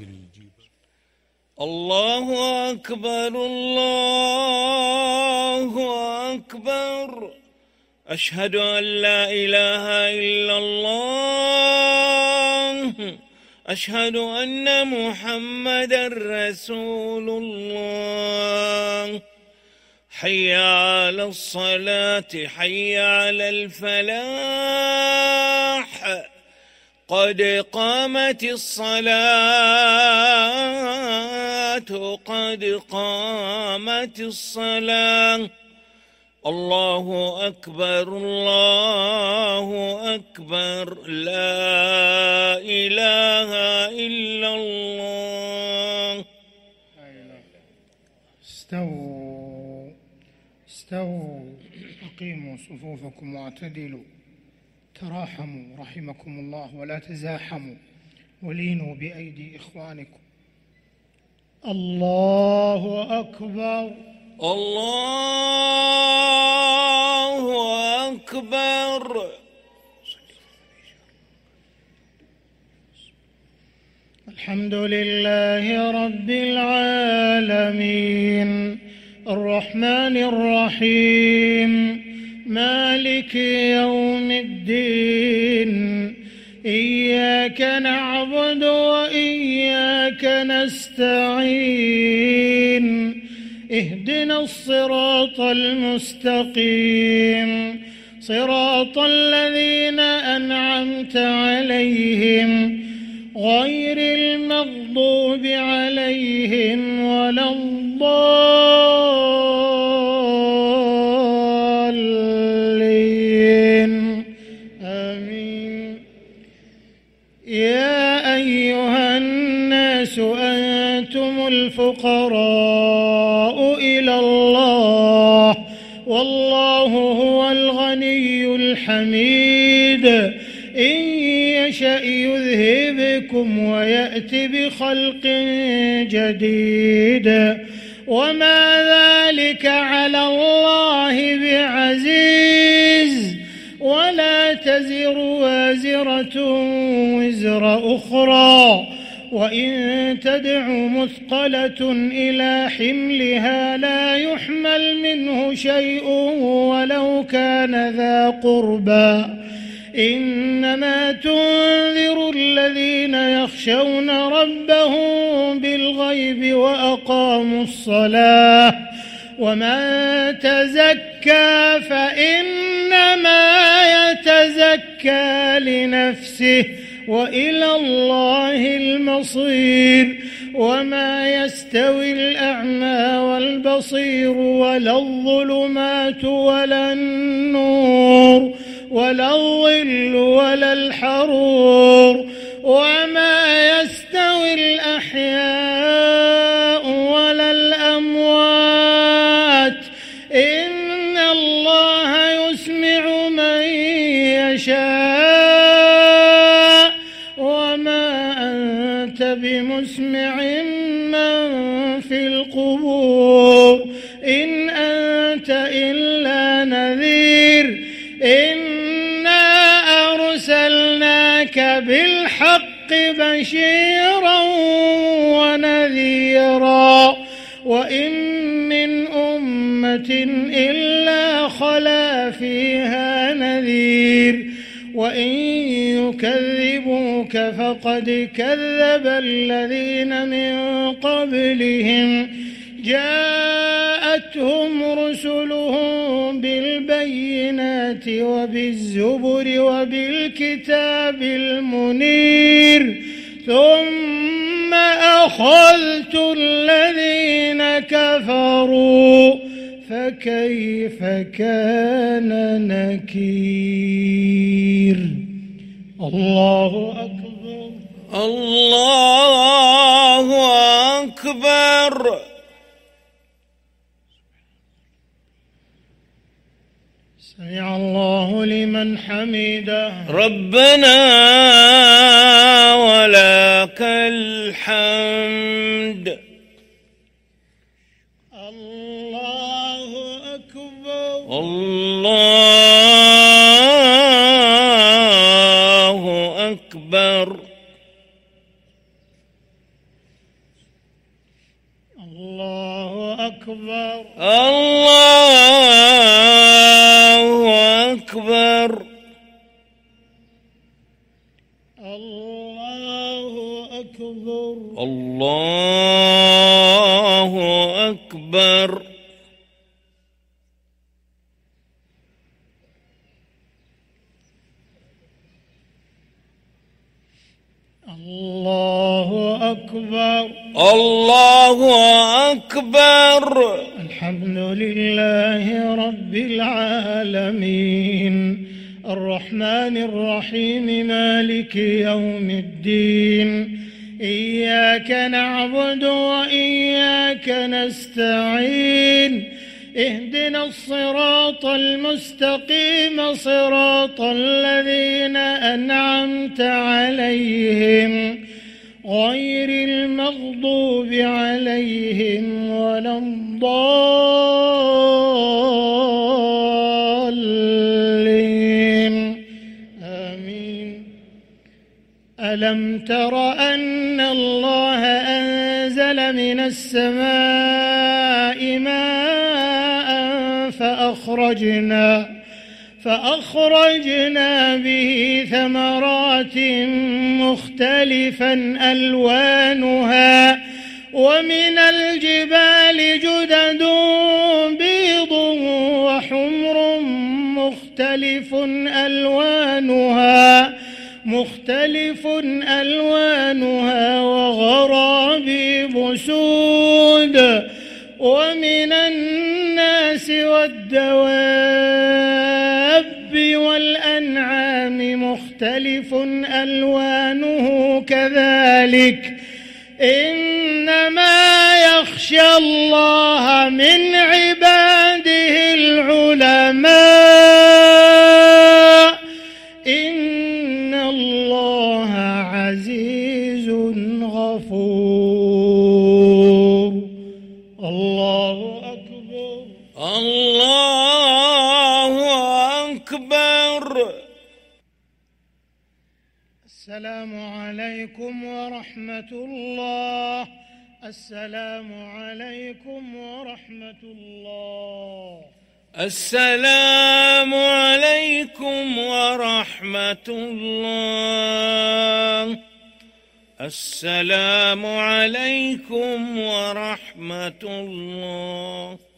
الله أكبر الله أكبر. أشهد أن لا إله إلا الله. أشهد أن محمدا رسول الله. حي على الصلاة حي على الفلاح. قد قامت الصلاة قد قامت الصلاة. الله أكبر الله أكبر. لا إله إلا الله. استووا أقيموا صفوفكم واعتدلوا. تراحموا رحمكم الله ولا تزاحموا ولينوا بأيدي إخوانكم. الله أكبر الله أكبر. الحمد لله رب العالمين الرحمن الرحيم مالك يوم الدين. إياك نعبد وإياك نستعين. اهدنا الصراط المستقيم صراط الذين أنعمت عليهم غير المغضوب عليهم ولا الضالين. آمين. يا أيها الناس أنتم الفقراء إلى الله والله هو الغني الحميد. إن يشأ يذهبكم ويأت بخلق جديد وما ذلك على الله بعزيز. ولا تزر وازرة وزر أخرى وإن تدع مثقلة إلى حملها لا يحمل منه شيء ولو كان ذا قربى. إنما تنذر الذين يخشون ربهم بالغيب وأقاموا الصلاة. ومن تزكى فإنما يتزكى لنفسه وإلى الله المصير. وما يستوي الأعمى والبصير ولا الظلمات ولا النور ولا الظل ولا الحرور. وما يستوي الأحياء ولا الأموات. إن الله يسمع من يشاء وما أنت بمسمع من في القبور. إن أنت إلا نذير. إنا أرسلناك بالحق بشيرا ونذيرا. وإن من أمة إلا خلا فيها نذير. وإن يكذبوك فقد كذب الذين من قبلهم. جاءتهم رسلهم بالبينات وبالزبر وبالكتاب المنير. ثم أخذت الذين كفروا فكيف كان نكير. الله أكبر الله أكبر. سمع الله لمن حمده. ربنا ولك الحمد. الله أكبر الله أكبر. أكبر الله أكبر الله أكبر الله أكبر الله أكبر الله أكبر الحمد لله رب العالمين الرحمن الرحيم مالك يوم الدين إياك نعبد وإياك نستعين اهدنا الصراط المستقيم صراط الذين أنعمت عليهم غير المغضوب عليهم ولا الضالين آمين. ألم تر أن الله أنزل من السماء ماء فأخرجنا به ثمرات مختلفا ألوانها ومن الجبال جدد بيض وحمر مختلف ألوانها وغرابيب سود ومن الناس والدواب والأنعام مختلف ألوانه كذلك إنما يخشى الله من عباده العلماء إن الله عزيز غفور. الله أكبر الله أكبر. السلام عليكم ورحمة الله. السلام عليكم ورحمة الله. السلام عليكم ورحمة الله. السلام عليكم ورحمة الله.